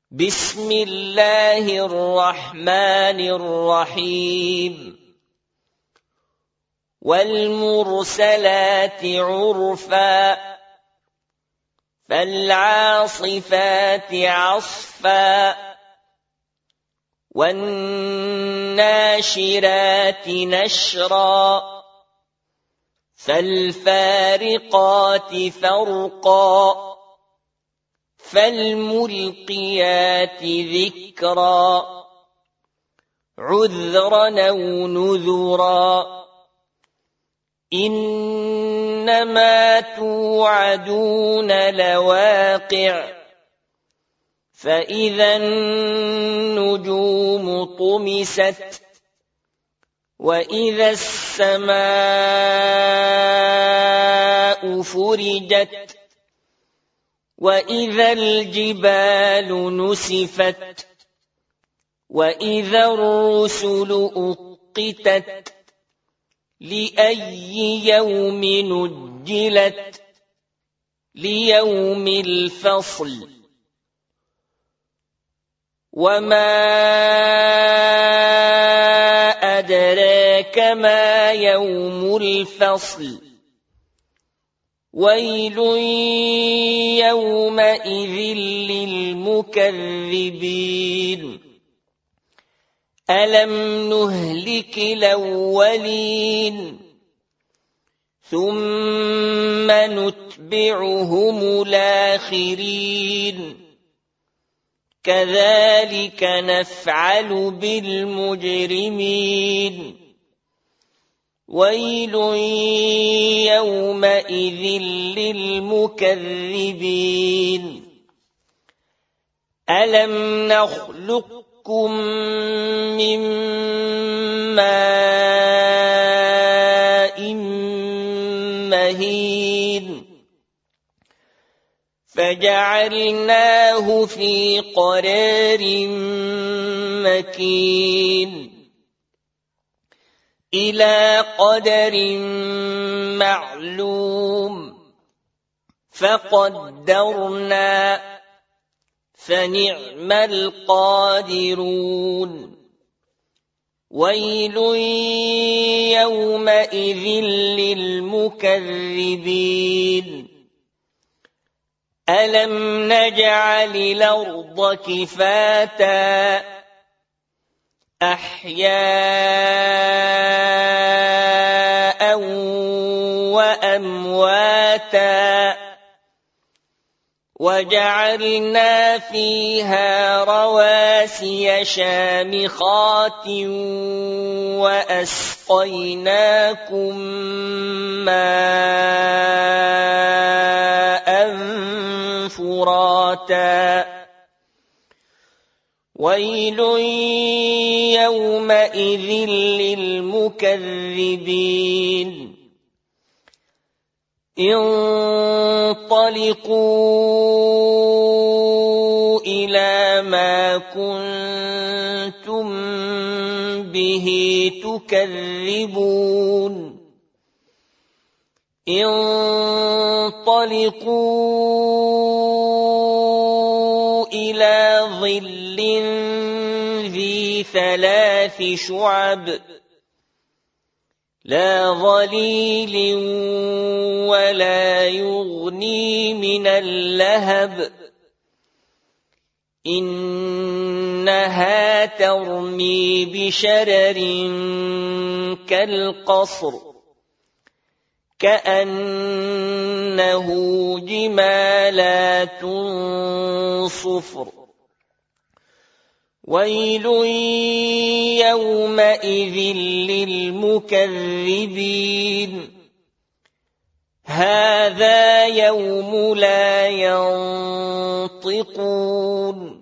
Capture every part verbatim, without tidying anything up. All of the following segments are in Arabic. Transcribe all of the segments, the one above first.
بسم الله الرحمن الرحيم والمرسلات عرفا فالعاصفات عصفا والناشرات نشرا فالفارقات فرقا فالملقيات ذكرا عذرا أو نذرا إنما توعدون لواقع فإذا النجوم طمست وإذا السماء فرجت وإذا الجبال نسفت وإذا الرسل أقتت لأي يوم نجلت ليوم الفصل وما أدراك ما يوم الفصل ويل يومئذ للمكذبين ألم نهلك الأولين ثم نتبعهم الآخرين كذلك نفعل بالمجرمين ويل يومئذ للمكذبين ألم نخلقكم من ماء مهين فجعلناه في قرار مكين إلى قدر معلوم فقدرنا فنعم القادرون ويل يومئذ للمكذبين ألم نجعل الأرض كفاتا أحياء وأمواتا وجعلنا فيها رواسي شامخات وأسقيناكم ماء فراتا ويل يومئذ للمكذبين انطلقوا إلى ما كنتم به تكذبون انطلقوا إلى ظل ذي ثلاث شعب لا ظليل ولا يغني من اللهب إنها ترمي بشرر كالقصر كأنه جمالات صفر ويل يومئذ للمكذبين هذا يوم لا ينطقون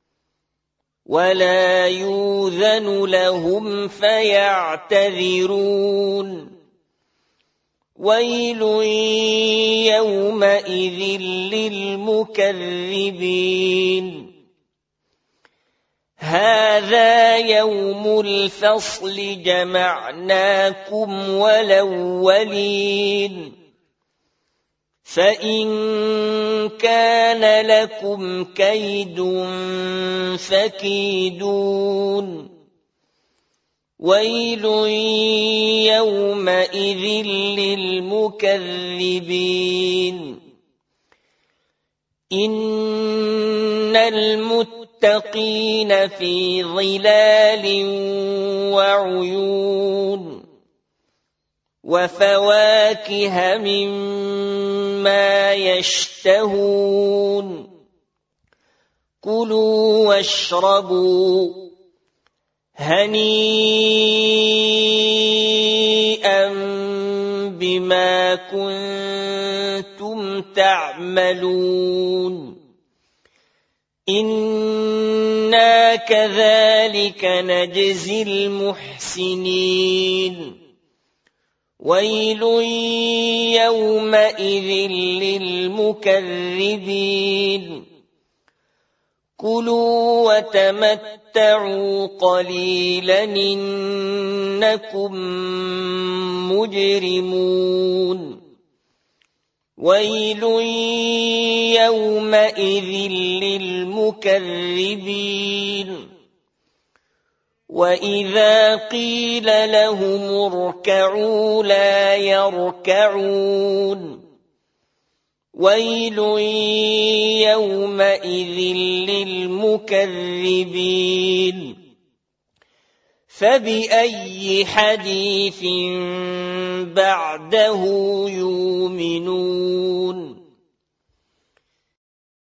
ولا يؤذن لهم فيعتذرون ويل يومئذ للمكذبين هذا يوم الفصل جمعناكم والأولين فإن كان لكم كيد فكيدون ويل يومئذ للمكذبين إن المتقين في ظلال وعيون وفواكه مما يشتهون كلوا واشربوا هنيئا بما كنتم تعملون إنا كذلك نجزي المحسنين ويل يومئذ للمكذبين كلوا وتمتعوا قليلا إنكم مجرمون ويل يومئذ للمكذبين وإذا قيل لهم اركعوا لا يركعون ويل يومئذ للمكذبين فبأي حديث بعده يؤمنون